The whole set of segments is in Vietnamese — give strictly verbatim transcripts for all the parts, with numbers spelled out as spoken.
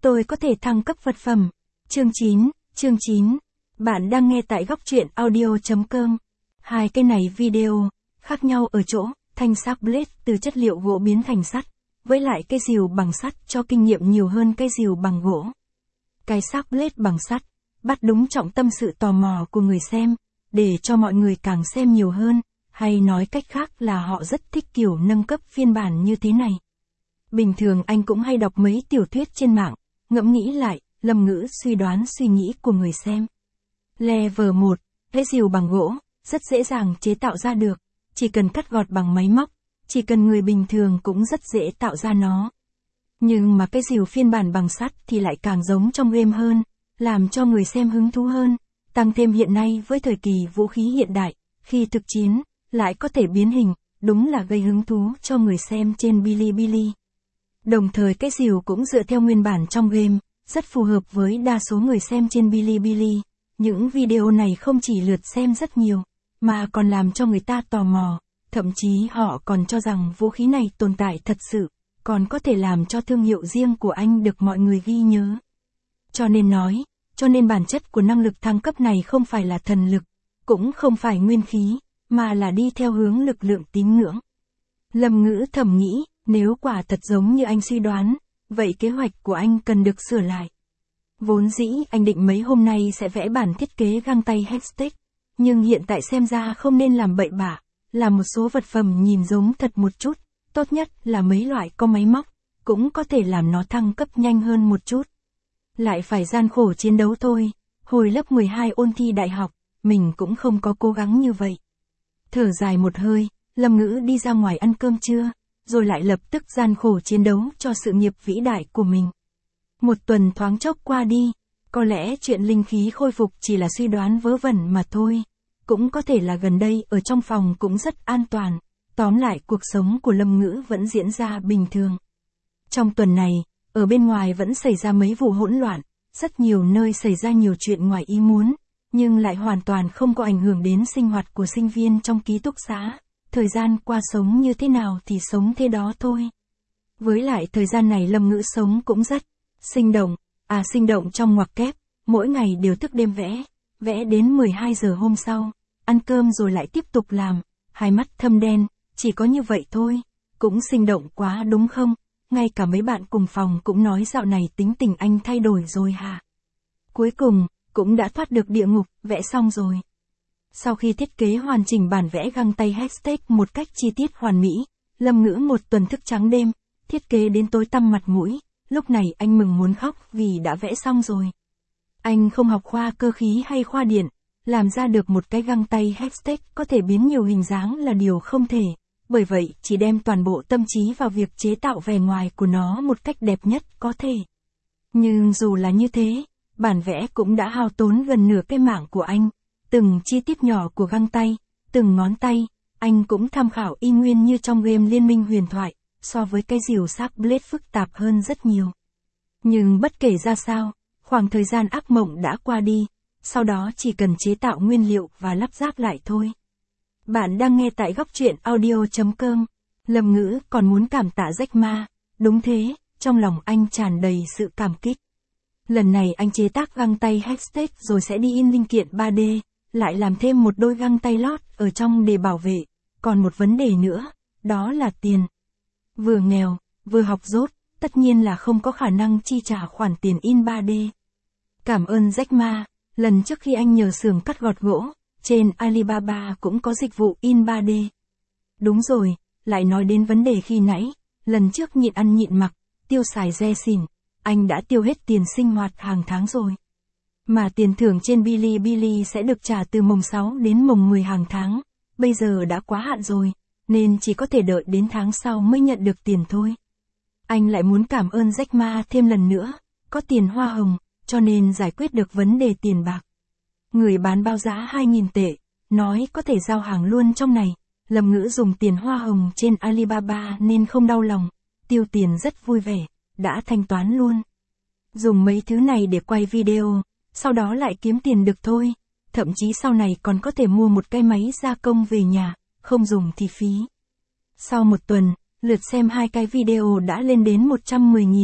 Tôi có thể thăng cấp vật phẩm. Chương chín, chương chín. Bạn đang nghe tại góc truyện audio chấm com. Hai cái này video, khác nhau ở chỗ, thanh sắc blade từ chất liệu gỗ biến thành sắt, với lại cái rìu bằng sắt cho kinh nghiệm nhiều hơn cái rìu bằng gỗ. Cái sắc blade bằng sắt, bắt đúng trọng tâm sự tò mò của người xem, để cho mọi người càng xem nhiều hơn, hay nói cách khác là họ rất thích kiểu nâng cấp phiên bản như thế này. Bình thường anh cũng hay đọc mấy tiểu thuyết trên mạng, ngẫm nghĩ lại, Lâm Ngữ suy đoán suy nghĩ của người xem. Level một, cái rìu bằng gỗ, rất dễ dàng chế tạo ra được, chỉ cần cắt gọt bằng máy móc, chỉ cần người bình thường cũng rất dễ tạo ra nó. Nhưng mà cái rìu phiên bản bằng sắt thì lại càng giống trong game hơn, làm cho người xem hứng thú hơn, tăng thêm hiện nay với thời kỳ vũ khí hiện đại, khi thực chiến, lại có thể biến hình, đúng là gây hứng thú cho người xem trên Bilibili. Đồng thời cái rìu cũng dựa theo nguyên bản trong game, rất phù hợp với đa số người xem trên Bilibili. Những video này không chỉ lượt xem rất nhiều, mà còn làm cho người ta tò mò, thậm chí họ còn cho rằng vũ khí này tồn tại thật sự, còn có thể làm cho thương hiệu riêng của anh được mọi người ghi nhớ. Cho nên nói, cho nên bản chất của năng lực thăng cấp này không phải là thần lực, cũng không phải nguyên khí, mà là đi theo hướng lực lượng tín ngưỡng. Lâm Ngữ thầm nghĩ, nếu quả thật giống như anh suy đoán, vậy kế hoạch của anh cần được sửa lại. Vốn dĩ anh định mấy hôm nay sẽ vẽ bản thiết kế găng tay Hextech, nhưng hiện tại xem ra không nên làm bậy bạ, làm một số vật phẩm nhìn giống thật một chút, tốt nhất là mấy loại có máy móc, cũng có thể làm nó thăng cấp nhanh hơn một chút. Lại phải gian khổ chiến đấu thôi, hồi lớp mười hai ôn thi đại học, mình cũng không có cố gắng như vậy. Thở dài một hơi, Lâm Ngữ đi ra ngoài ăn cơm trưa, rồi lại lập tức gian khổ chiến đấu cho sự nghiệp vĩ đại của mình. Một tuần thoáng chốc qua đi, có lẽ chuyện linh khí khôi phục chỉ là suy đoán vớ vẩn mà thôi. Cũng có thể là gần đây ở trong phòng cũng rất an toàn, tóm lại cuộc sống của Lâm Ngữ vẫn diễn ra bình thường. Trong tuần này, ở bên ngoài vẫn xảy ra mấy vụ hỗn loạn, rất nhiều nơi xảy ra nhiều chuyện ngoài ý muốn, nhưng lại hoàn toàn không có ảnh hưởng đến sinh hoạt của sinh viên trong ký túc xá. Thời gian qua sống như thế nào thì sống thế đó thôi. Với lại thời gian này Lâm Ngữ sống cũng rất sinh động, à sinh động trong ngoặc kép, mỗi ngày đều thức đêm vẽ, vẽ đến mười hai giờ hôm sau, ăn cơm rồi lại tiếp tục làm, hai mắt thâm đen, chỉ có như vậy thôi, cũng sinh động quá đúng không? Ngay cả mấy bạn cùng phòng cũng nói dạo này tính tình anh thay đổi rồi hả? Cuối cùng, cũng đã thoát được địa ngục, vẽ xong rồi. Sau khi thiết kế hoàn chỉnh bản vẽ găng tay Hextech một cách chi tiết hoàn mỹ, Lâm Ngữ một tuần thức trắng đêm, thiết kế đến tối tăm mặt mũi, lúc này anh mừng muốn khóc vì đã vẽ xong rồi. Anh không học khoa cơ khí hay khoa điện, làm ra được một cái găng tay Hextech có thể biến nhiều hình dáng là điều không thể, bởi vậy chỉ đem toàn bộ tâm trí vào việc chế tạo vẻ ngoài của nó một cách đẹp nhất có thể. Nhưng dù là như thế, bản vẽ cũng đã hao tốn gần nửa cái mạng của anh. Từng chi tiết nhỏ của găng tay, từng ngón tay, anh cũng tham khảo y nguyên như trong game Liên minh huyền thoại, so với cái rìu sắc blade phức tạp hơn rất nhiều. Nhưng bất kể ra sao, khoảng thời gian ác mộng đã qua đi, sau đó chỉ cần chế tạo nguyên liệu và lắp ráp lại thôi. Bạn đang nghe tại góc truyện audio chấm com. Lâm Ngữ còn muốn cảm tạ Jack Ma, đúng thế, trong lòng anh tràn đầy sự cảm kích. Lần này anh chế tác găng tay Hextech rồi sẽ đi in linh kiện ba D. Lại làm thêm một đôi găng tay lót ở trong để bảo vệ, còn một vấn đề nữa, đó là tiền. Vừa nghèo, vừa học dốt, tất nhiên là không có khả năng chi trả khoản tiền in ba D. Cảm ơn Jack Ma, lần trước khi anh nhờ xưởng cắt gọt gỗ, trên Alibaba cũng có dịch vụ in ba D. Đúng rồi, lại nói đến vấn đề khi nãy, lần trước nhịn ăn nhịn mặc, tiêu xài re xỉn, anh đã tiêu hết tiền sinh hoạt hàng tháng rồi. Mà tiền thưởng trên Bilibili sẽ được trả từ mồng sáu đến mồng mười hàng tháng, bây giờ đã quá hạn rồi, nên chỉ có thể đợi đến tháng sau mới nhận được tiền thôi. Anh lại muốn cảm ơn Jack Ma thêm lần nữa, có tiền hoa hồng, cho nên giải quyết được vấn đề tiền bạc. Người bán báo giá hai nghìn tệ, nói có thể giao hàng luôn trong này, Lâm Ngữ dùng tiền hoa hồng trên Alibaba nên không đau lòng, tiêu tiền rất vui vẻ, đã thanh toán luôn. Dùng mấy thứ này để quay video, sau đó lại kiếm tiền được thôi, thậm chí sau này còn có thể mua một cái máy gia công về nhà, không dùng thì phí. Sau một tuần, lượt xem hai cái video đã lên đến một trăm mười nghìn,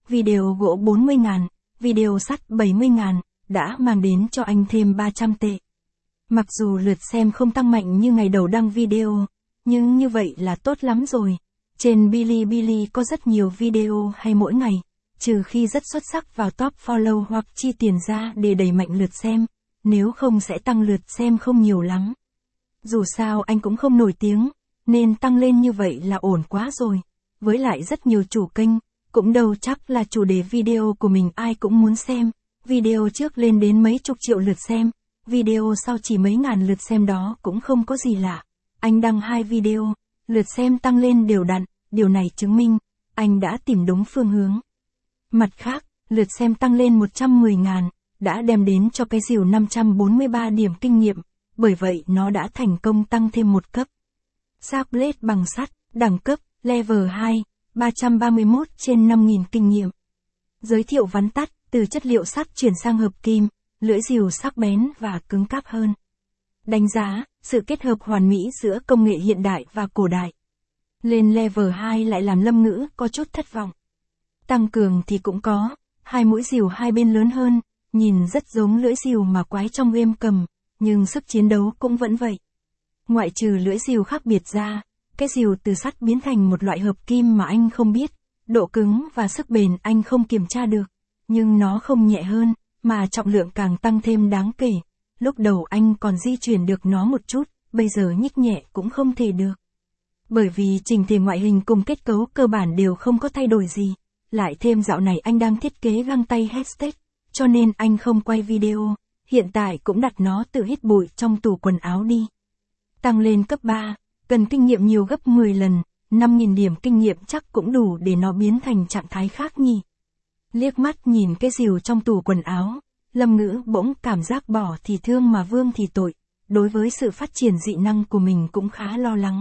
video gỗ bốn mươi ngàn, video sắt bảy mươi ngàn, đã mang đến cho anh thêm ba trăm tệ. Mặc dù lượt xem không tăng mạnh như ngày đầu đăng video, nhưng như vậy là tốt lắm rồi. Trên Bilibili có rất nhiều video hay mỗi ngày, trừ khi rất xuất sắc vào top follow hoặc chi tiền ra để đẩy mạnh lượt xem, nếu không sẽ tăng lượt xem không nhiều lắm. Dù sao anh cũng không nổi tiếng, nên tăng lên như vậy là ổn quá rồi. Với lại rất nhiều chủ kênh, cũng đâu chắc là chủ đề video của mình ai cũng muốn xem. Video trước lên đến mấy chục triệu lượt xem, video sau chỉ mấy ngàn lượt xem đó cũng không có gì lạ. Anh đăng hai video, lượt xem tăng lên đều đặn, điều này chứng minh, anh đã tìm đúng phương hướng. Mặt khác, lượt xem tăng lên một trăm mười ngàn, đã đem đến cho cái rìu năm trăm bốn mươi ba điểm kinh nghiệm, bởi vậy nó đã thành công tăng thêm một cấp. Shark Blade bằng sắt, đẳng cấp, level hai, ba trăm ba mươi mốt trên năm nghìn kinh nghiệm. Giới thiệu vắn tắt, từ chất liệu sắt chuyển sang hợp kim, lưỡi rìu sắc bén và cứng cáp hơn. Đánh giá, sự kết hợp hoàn mỹ giữa công nghệ hiện đại và cổ đại. Lên level hai lại làm Lâm Ngữ có chút thất vọng. Tăng cường thì cũng có, hai mũi rìu hai bên lớn hơn, nhìn rất giống lưỡi rìu mà quái trong game cầm, nhưng sức chiến đấu cũng vẫn vậy. Ngoại trừ lưỡi rìu khác biệt ra, cái rìu từ sắt biến thành một loại hợp kim mà anh không biết, độ cứng và sức bền anh không kiểm tra được, nhưng nó không nhẹ hơn, mà trọng lượng càng tăng thêm đáng kể. Lúc đầu anh còn di chuyển được nó một chút, bây giờ nhích nhẹ cũng không thể được. Bởi vì chỉnh thể ngoại hình cùng kết cấu cơ bản đều không có thay đổi gì, lại thêm dạo này anh đang thiết kế găng tay headset, cho nên anh không quay video, hiện tại cũng đặt nó tự hít bụi trong tủ quần áo đi. Tăng lên cấp ba, cần kinh nghiệm nhiều gấp mười lần, năm nghìn điểm kinh nghiệm chắc cũng đủ để nó biến thành trạng thái khác nhỉ. Liếc mắt nhìn cái rìu trong tủ quần áo, Lâm Ngữ bỗng cảm giác bỏ thì thương mà vương thì tội, đối với sự phát triển dị năng của mình cũng khá lo lắng.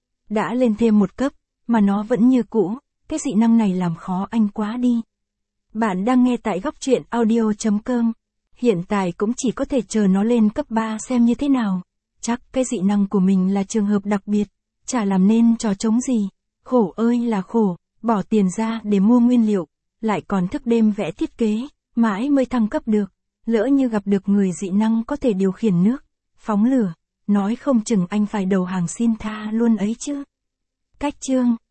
Đã lên thêm một cấp, mà nó vẫn như cũ, cái dị năng này làm khó anh quá đi. Bạn đang nghe tại góc truyện audio chấm com. Hiện tại cũng chỉ có thể chờ nó lên cấp ba xem như thế nào. Chắc cái dị năng của mình là trường hợp đặc biệt, chả làm nên trò trống gì. Khổ ơi là khổ, bỏ tiền ra để mua nguyên liệu, lại còn thức đêm vẽ thiết kế, mãi mới thăng cấp được. Lỡ như gặp được người dị năng có thể điều khiển nước, phóng lửa, nói không chừng anh phải đầu hàng xin tha luôn ấy chứ. Cách chương